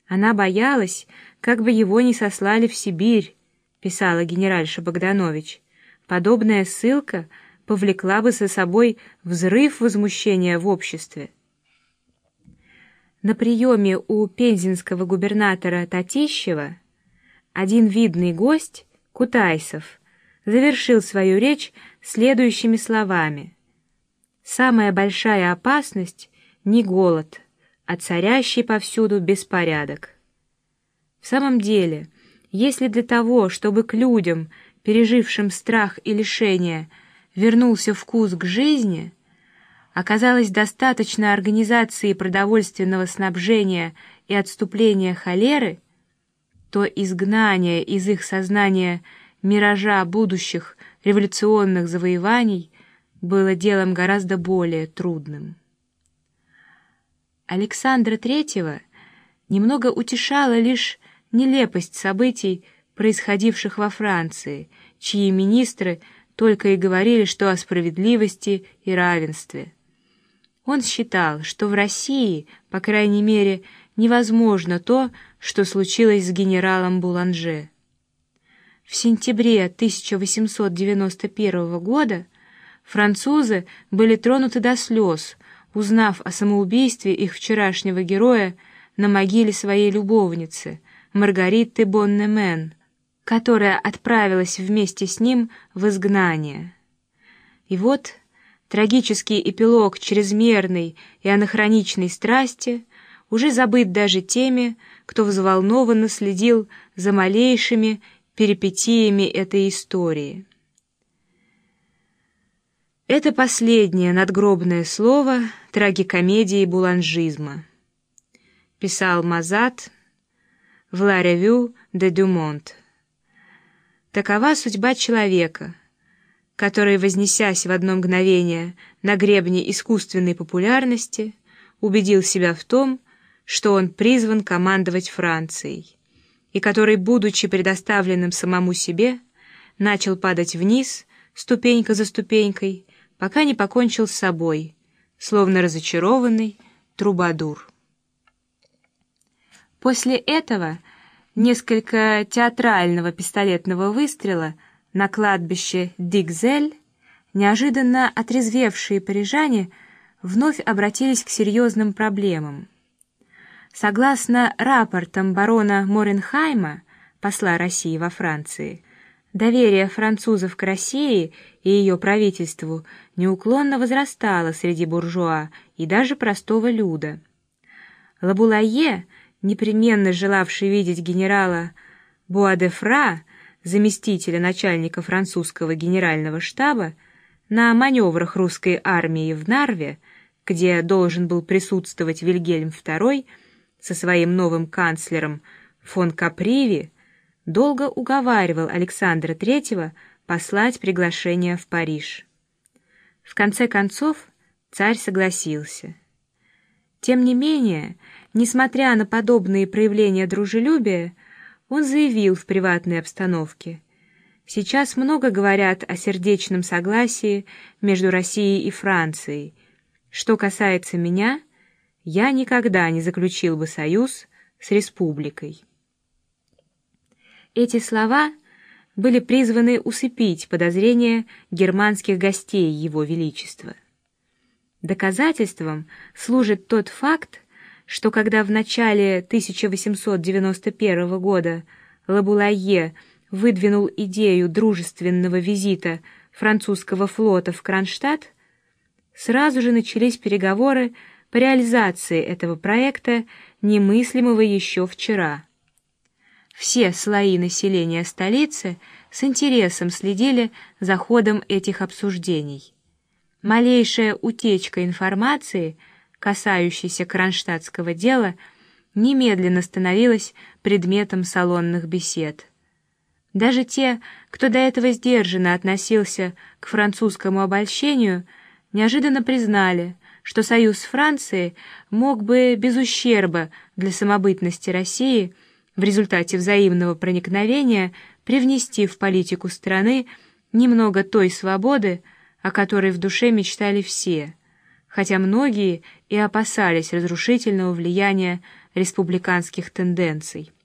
Она боялась, как бы его не сослали в Сибирь, писала генеральша Богданович. Подобная ссылка повлекла бы за собой взрыв возмущения в обществе. На приеме у пензенского губернатора Татищева один видный гость, Кутайсов, завершил свою речь следующими словами: «Самая большая опасность не голод, а царящий повсюду беспорядок». В самом деле, если для того, чтобы к людям, пережившим страх и лишения, вернулся вкус к жизни, оказалось достаточно организации продовольственного снабжения и отступления холеры, то изгнание из их сознания миража будущих революционных завоеваний было делом гораздо более трудным. Александра III немного утешала лишь нелепость событий, происходивших во Франции, чьи министры только и говорили, что о справедливости и равенстве. Он считал, что в России, по крайней мере, невозможно то, что случилось с генералом Буланже. В сентябре 1891 года французы были тронуты до слез, узнав о самоубийстве их вчерашнего героя на могиле своей любовницы Маргариты Боннемен, которая отправилась вместе с ним в изгнание. И вот трагический эпилог чрезмерной и анахроничной страсти уже забыт даже теми, кто взволнованно следил за малейшими перипетиями этой истории. Это последнее надгробное слово трагикомедии буланжизма, писал Мазат в «La Revue de Dumont». Такова судьба человека, который, вознесясь в одно мгновение на гребне искусственной популярности, убедил себя в том, что он призван командовать Францией, и который, будучи предоставленным самому себе, начал падать вниз, ступенька за ступенькой, пока не покончил с собой, словно разочарованный трубадур. После этого несколько театрального пистолетного выстрела на кладбище Дикзель, неожиданно отрезвевшие парижане вновь обратились к серьезным проблемам. Согласно рапортам барона Моренхайма, посла России во Франции, доверие французов к России и ее правительству неуклонно возрастало среди буржуа и даже простого люда. Лабулайе, непременно желавший видеть генерала Буа-де-Фра, заместителя начальника французского генерального штаба, на маневрах русской армии в Нарве, где должен был присутствовать Вильгельм II со своим новым канцлером фон Каприви, долго уговаривал Александра III послать приглашение в Париж. В конце концов царь согласился. Тем не менее, несмотря на подобные проявления дружелюбия, он заявил в приватной обстановке: «Сейчас много говорят о сердечном согласии между Россией и Францией. Что касается меня, я никогда не заключил бы союз с республикой». Эти слова были призваны усыпить подозрения германских гостей Его Величества. Доказательством служит тот факт, что когда в начале 1891 года Лабулайе выдвинул идею дружественного визита французского флота в Кронштадт, сразу же начались переговоры по реализации этого проекта, немыслимого еще вчера. Все слои населения столицы с интересом следили за ходом этих обсуждений. Малейшая утечка информации, касающейся кронштадтского дела, немедленно становилась предметом салонных бесед. Даже те, кто до этого сдержанно относился к французскому обольщению, неожиданно признали, что союз с Францией мог бы без ущерба для самобытности России в результате взаимного проникновения привнести в политику страны немного той свободы, о которой в душе мечтали все, хотя многие и опасались разрушительного влияния республиканских тенденций.